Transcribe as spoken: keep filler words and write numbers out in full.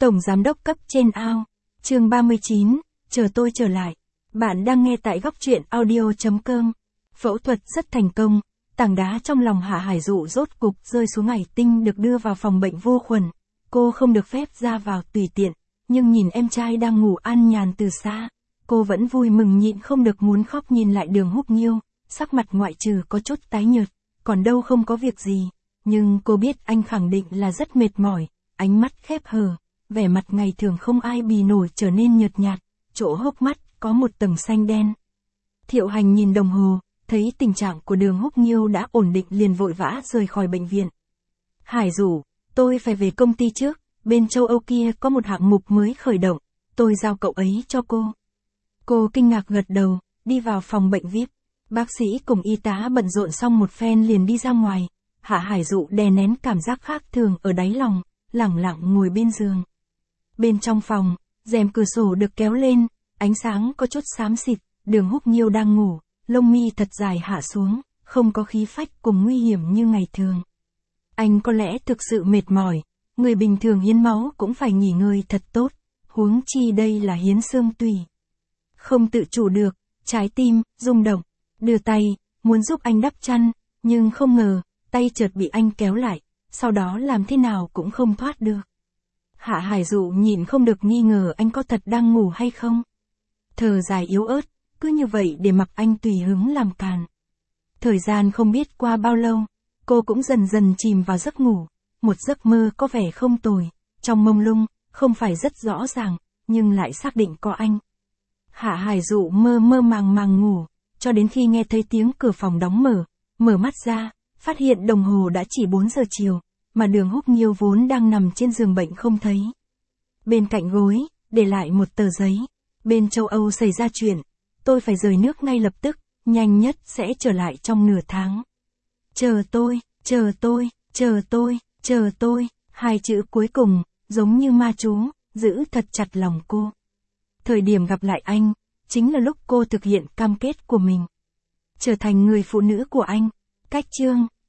Tổng giám đốc cấp trên ao. Chương ba mươi chín, chờ tôi trở lại. Bạn đang nghe tại góc truyện audio chấm com. Phẫu thuật rất thành công, tảng đá trong lòng Hạ Hải Dụ rốt cục rơi xuống Hải Tinh được đưa vào phòng bệnh vô khuẩn. Cô không được phép ra vào tùy tiện, nhưng nhìn em trai đang ngủ an nhàn từ xa, cô vẫn vui mừng nhịn không được muốn khóc nhìn lại Đường Húc Nghiêu, sắc mặt ngoại trừ có chút tái nhợt, còn đâu không có việc gì, nhưng cô biết anh khẳng định là rất mệt mỏi, ánh mắt khép hờ, vẻ mặt ngày thường không ai bì nổi trở nên nhợt nhạt, chỗ hốc mắt có một tầng xanh đen. Thiệu Hành nhìn đồng hồ, thấy tình trạng của Đường Húc Nghiêu đã ổn định liền vội vã rời khỏi bệnh viện. Hải Dụ, tôi phải về công ty trước, bên châu Âu kia có một hạng mục mới khởi động, tôi giao cậu ấy cho cô. Cô kinh ngạc gật đầu, đi vào phòng bệnh vi ai pi. Bác sĩ cùng y tá bận rộn xong một phen liền đi ra ngoài. Hạ Hải Dụ đè nén cảm giác khác thường ở đáy lòng, lẳng lặng ngồi bên giường. Bên trong phòng, rèm cửa sổ được kéo lên, ánh sáng có chút xám xịt, Đường Húc Nghiêu đang ngủ, lông mi thật dài hạ xuống, không có khí phách cùng nguy hiểm như ngày thường. Anh có lẽ thực sự mệt mỏi, người bình thường hiến máu cũng phải nghỉ ngơi thật tốt, huống chi đây là hiến xương tủy. Không tự chủ được, trái tim rung động, đưa tay, muốn giúp anh đắp chăn, nhưng không ngờ, tay chợt bị anh kéo lại, sau đó làm thế nào cũng không thoát được. Hạ Hải Dụ nhìn không được nghi ngờ anh có thật đang ngủ hay không. Thở dài yếu ớt, cứ như vậy để mặc anh tùy hứng làm càn. Thời gian không biết qua bao lâu, cô cũng dần dần chìm vào giấc ngủ, một giấc mơ có vẻ không tồi, trong mông lung, không phải rất rõ ràng, nhưng lại xác định có anh. Hạ Hải Dụ mơ mơ màng màng ngủ, cho đến khi nghe thấy tiếng cửa phòng đóng mở, mở mắt ra, phát hiện đồng hồ đã chỉ bốn giờ chiều, mà Đường Húc Nghiêu vốn đang nằm trên giường bệnh không thấy. Bên cạnh gối, để lại một tờ giấy, bên châu Âu xảy ra chuyện, tôi phải rời nước ngay lập tức, nhanh nhất sẽ trở lại trong nửa tháng. Chờ tôi, chờ tôi, chờ tôi, chờ tôi, hai chữ cuối cùng, giống như ma chú, giữ thật chặt lòng cô. Thời điểm gặp lại anh, chính là lúc cô thực hiện cam kết của mình. Trở thành người phụ nữ của anh. Cách chương